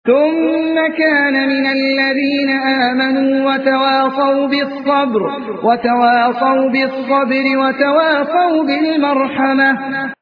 ثم كان من الذين آمنوا وتواصوا بالصبر وتواصوا بالمرحمة